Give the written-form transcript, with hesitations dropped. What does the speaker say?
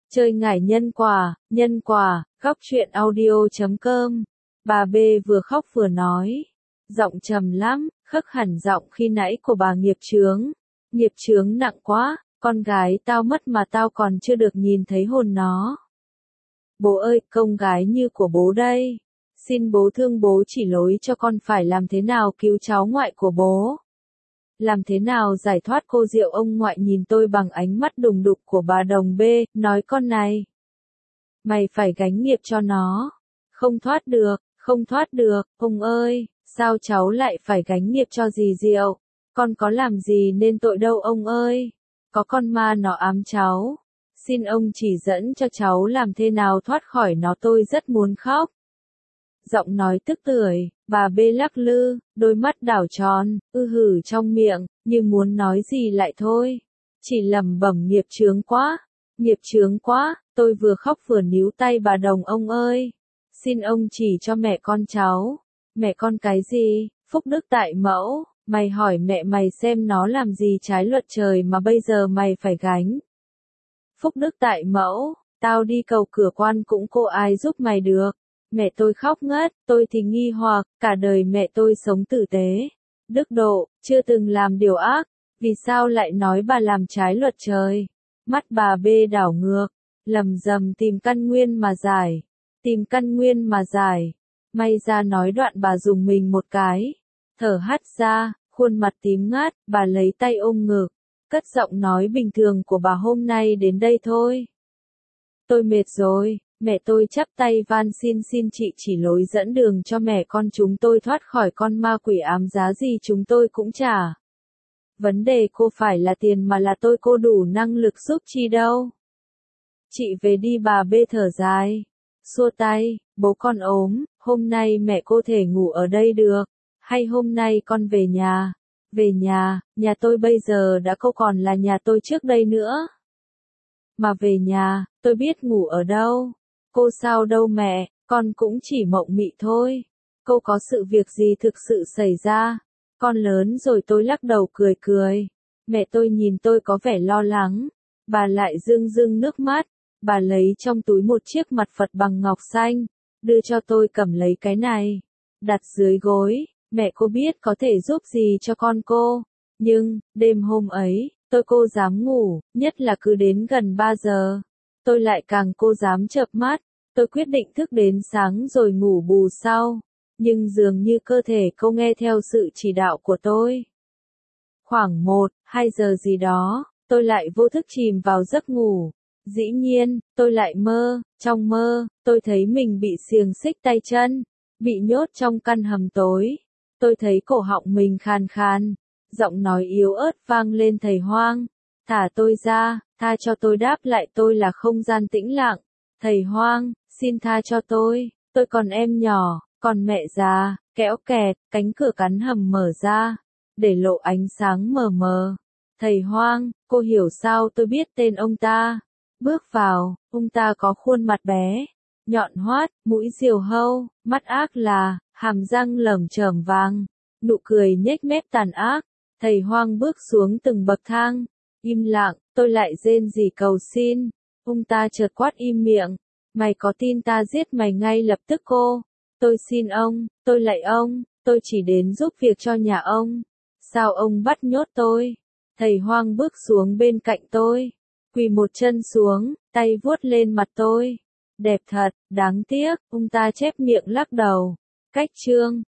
Chơi ngải nhân quả, góc truyện audio.com. Bà B vừa khóc vừa nói. Giọng trầm lắm, khắc hẳn giọng khi nãy của bà nghiệp chướng. Nghiệp chướng nặng quá, con gái tao mất mà tao còn chưa được nhìn thấy hồn nó. Bố ơi, công gái như của bố đây. Xin bố thương bố chỉ lối cho con phải làm thế nào cứu cháu ngoại của bố. Làm thế nào giải thoát cô Diệu. Ông ngoại nhìn tôi bằng ánh mắt đùng đục của bà Đồng B, nói con này. Mày phải gánh nghiệp cho nó. Không thoát được, ông ơi, sao cháu lại phải gánh nghiệp cho dì Diệu? Con có làm gì nên tội đâu ông ơi. Có con ma nó ám cháu. Xin ông chỉ dẫn cho cháu làm thế nào thoát khỏi nó, tôi rất muốn khóc. Giọng nói tức tưởi, bà B lắc lư, đôi mắt đảo tròn, hử trong miệng, như muốn nói gì lại thôi. Chỉ lẩm bẩm nghiệp chướng quá, tôi vừa khóc vừa níu tay bà Đồng. Ông ơi, xin ông chỉ cho mẹ con cháu. Mẹ con cái gì? Phúc đức tại mẫu, mày hỏi mẹ mày xem nó làm gì trái luật trời mà bây giờ mày phải gánh. Phúc đức tại mẫu, tao đi cầu cửa quan cũng cô ai giúp mày được. Mẹ tôi khóc ngất, tôi thì nghi hoặc, cả đời mẹ tôi sống tử tế, đức độ, chưa từng làm điều ác, vì sao lại nói bà làm trái luật trời? Mắt bà B đảo ngược, lầm rầm tìm căn nguyên mà giải. May ra nói đoạn bà dùng mình một cái, thở hắt ra, khuôn mặt tím ngắt, bà lấy tay ôm ngực, cất giọng nói bình thường của bà hôm nay đến đây thôi. Tôi mệt rồi. Mẹ tôi chắp tay van xin chị chỉ lối dẫn đường cho mẹ con chúng tôi thoát khỏi con ma quỷ ám, giá gì chúng tôi cũng trả. Vấn đề cô phải là tiền mà là cô đủ năng lực giúp chi đâu. Chị về đi, bà B thở dài, xua tay, bố con ốm, hôm nay mẹ cô thể ngủ ở đây được, hay hôm nay con về nhà. Về nhà tôi bây giờ đã không còn là nhà tôi trước đây nữa. Mà về nhà, tôi biết ngủ ở đâu. Cô sao đâu mẹ, con cũng chỉ mộng mị thôi. Cô có sự việc gì thực sự xảy ra? Con lớn rồi, tôi lắc đầu cười. Mẹ tôi nhìn tôi có vẻ lo lắng. Bà lại rưng nước mắt. Bà lấy trong túi một chiếc mặt Phật bằng ngọc xanh, đưa cho tôi. Cầm lấy cái này, đặt dưới gối. Mẹ cô biết có thể giúp gì cho con cô. Nhưng, đêm hôm ấy, cô dám ngủ, nhất là cứ đến gần 3 giờ. Tôi lại càng dám chợp mắt. Tôi quyết định thức đến sáng rồi ngủ bù sau. Nhưng dường như cơ thể cô nghe theo sự chỉ đạo của tôi. Khoảng 1-2 giờ gì đó, tôi lại vô thức chìm vào giấc ngủ. Dĩ nhiên, tôi lại mơ. Trong mơ, tôi thấy mình bị xiềng xích tay chân, bị nhốt trong căn hầm tối. Tôi thấy cổ họng mình khàn. Giọng nói yếu ớt vang lên: thầy Hoang, thả tôi ra, tha cho tôi. Đáp lại tôi là không gian tĩnh lặng. Thầy Hoang, xin tha cho tôi còn em nhỏ, còn mẹ già. Kéo kẹt, cánh cửa cắn hầm mở ra, để lộ ánh sáng mờ mờ. Thầy Hoang, cô hiểu sao tôi biết tên ông ta? Bước vào, ông ta có khuôn mặt bé, nhọn hoắt, mũi diều hâu, mắt ác là, hàm răng lởm chởm vàng, nụ cười nhếch mép tàn ác. Thầy Hoang bước xuống từng bậc thang, im lặng. Tôi lại rên rỉ cầu xin. Ông ta chợt quát im miệng. Mày có tin ta giết mày ngay lập tức cô? Tôi xin ông, tôi lạy ông, tôi chỉ đến giúp việc cho nhà ông. Sao ông bắt nhốt tôi? Thầy Hoang bước xuống bên cạnh tôi, quỳ một chân xuống, tay vuốt lên mặt tôi. Đẹp thật, đáng tiếc, ông ta chép miệng lắc đầu. Cách chương